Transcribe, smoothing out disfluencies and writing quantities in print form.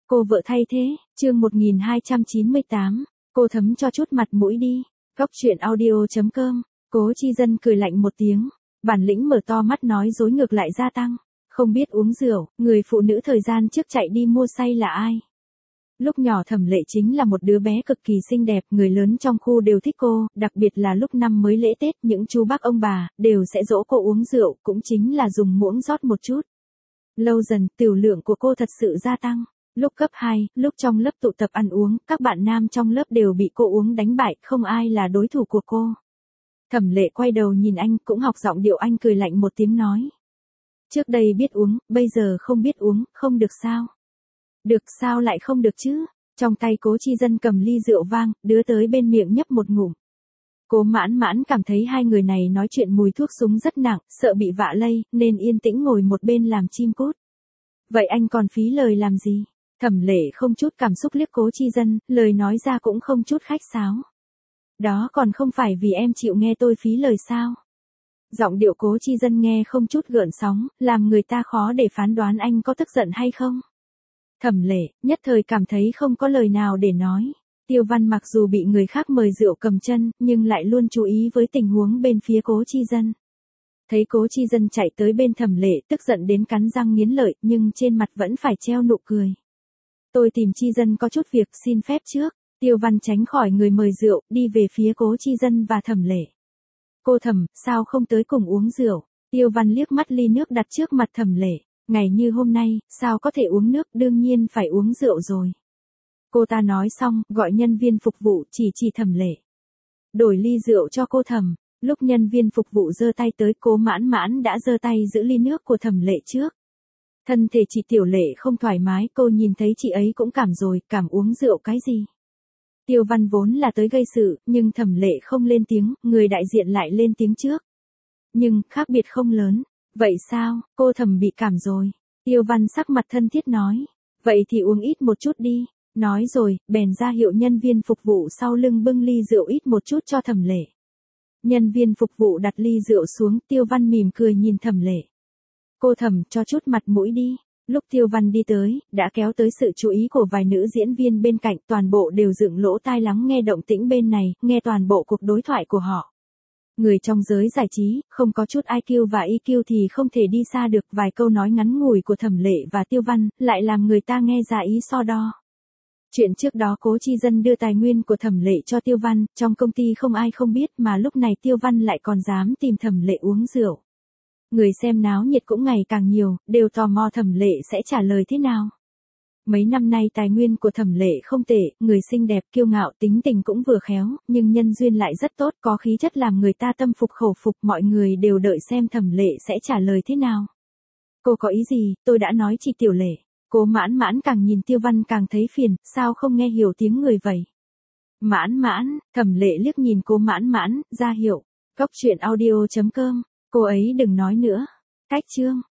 Cô vợ thay thế, chương 1298, cô thấm cho chút mặt mũi đi. Cóc truyện audio.com, Cố Chi Dân cười lạnh một tiếng, bản lĩnh mở to mắt nói dối ngược lại gia tăng. Không biết uống rượu, người phụ nữ thời gian trước chạy đi mua say là ai? Lúc nhỏ Thẩm Lệ chính là một đứa bé cực kỳ xinh đẹp, người lớn trong khu đều thích cô, đặc biệt là lúc năm mới lễ Tết, những chú bác ông bà đều sẽ dỗ cô uống rượu, cũng chính là dùng muỗng rót một chút. Lâu dần, tiểu lượng của cô thật sự gia tăng. Lúc cấp 2, lúc trong lớp tụ tập ăn uống, các bạn nam trong lớp đều bị cô uống đánh bại, không ai là đối thủ của cô. Thẩm Lệ quay đầu nhìn anh, cũng học giọng điệu anh, cười lạnh một tiếng nói. Trước đây biết uống, bây giờ không biết uống, không được sao? Được sao lại không được chứ? Trong tay Cố Chi Dân cầm ly rượu vang, đưa tới bên miệng nhấp một ngụm. Cố Mãn Mãn cảm thấy hai người này nói chuyện mùi thuốc súng rất nặng, sợ bị vạ lây, nên yên tĩnh ngồi một bên làm chim cút. Vậy anh còn phí lời làm gì? Thẩm Lệ không chút cảm xúc liếc Cố Chi Dân, lời nói ra cũng không chút khách sáo. Đó còn không phải vì em chịu nghe tôi phí lời sao? Giọng điệu Cố Chi Dân nghe không chút gợn sóng, làm người ta khó để phán đoán anh có tức giận hay không. Thẩm Lệ nhất thời cảm thấy không có lời nào để nói. Tiêu Văn mặc dù bị người khác mời rượu cầm chân, nhưng lại luôn chú ý với tình huống bên phía Cố Chi Dân. Thấy Cố Chi Dân chạy tới bên Thẩm Lệ, tức giận đến cắn răng nghiến lợi, nhưng trên mặt vẫn phải treo nụ cười. Tôi tìm Chi Dân có chút việc, xin phép trước. Tiêu Văn tránh khỏi người mời rượu, đi về phía Cố Chi Dân và Thẩm Lệ. Cô Thẩm, sao không tới cùng uống rượu? Tiêu Văn liếc mắt ly nước đặt trước mặt Thẩm Lệ. Ngày như hôm nay, sao có thể uống nước, đương nhiên phải uống rượu rồi. Cô ta nói xong, gọi nhân viên phục vụ, chỉ Thẩm Lệ. Đổi ly rượu cho cô Thẩm. Lúc nhân viên phục vụ giơ tay tới, Cố Mãn Mãn đã giơ tay giữ ly nước của Thẩm Lệ trước. Thân thể chị Tiểu Lệ không thoải mái, cô nhìn thấy chị ấy cũng cảm rồi, cảm uống rượu cái gì. Tiêu Văn vốn là tới gây sự, nhưng Thẩm Lệ không lên tiếng, người đại diện lại lên tiếng trước. Nhưng, khác biệt không lớn. Vậy sao, cô Thẩm bị cảm rồi. Tiêu Văn sắc mặt thân thiết nói. Vậy thì uống ít một chút đi. Nói rồi, bèn ra hiệu nhân viên phục vụ sau lưng bưng ly rượu ít một chút cho Thẩm Lệ. Nhân viên phục vụ đặt ly rượu xuống, Tiêu Văn mỉm cười nhìn Thẩm Lệ. Cô Thẩm, cho chút mặt mũi đi. Lúc Tiêu Văn đi tới, đã kéo tới sự chú ý của vài nữ diễn viên bên cạnh, toàn bộ đều dựng lỗ tai lắng nghe động tĩnh bên này, nghe toàn bộ cuộc đối thoại của họ. Người trong giới giải trí, không có chút IQ và EQ thì không thể đi xa được, vài câu nói ngắn ngủi của Thẩm Lệ và Tiêu Văn, lại làm người ta nghe ra ý so đo. Chuyện trước đó Cố Chi Dân đưa tài nguyên của Thẩm Lệ cho Tiêu Văn, trong công ty không ai không biết mà lúc này Tiêu Văn lại còn dám tìm Thẩm Lệ uống rượu. Người xem náo nhiệt cũng ngày càng nhiều, đều tò mò Thẩm Lệ sẽ trả lời thế nào. Mấy năm nay tài nguyên của Thẩm Lệ không tệ, người xinh đẹp, kiêu ngạo, tính tình cũng vừa khéo, nhưng nhân duyên lại rất tốt, có khí chất làm người ta tâm phục khẩu phục, mọi người đều đợi xem Thẩm Lệ sẽ trả lời thế nào. Cô có ý gì, tôi đã nói chị Tiểu Lệ. Cố Mãn Mãn càng nhìn Tiêu Văn càng thấy phiền, sao không nghe hiểu tiếng người vậy? Mãn Mãn, Thẩm Lệ liếc nhìn Cố Mãn Mãn, ra hiệu. Cóc truyện audio.com, cô ấy đừng nói nữa. Cách chương.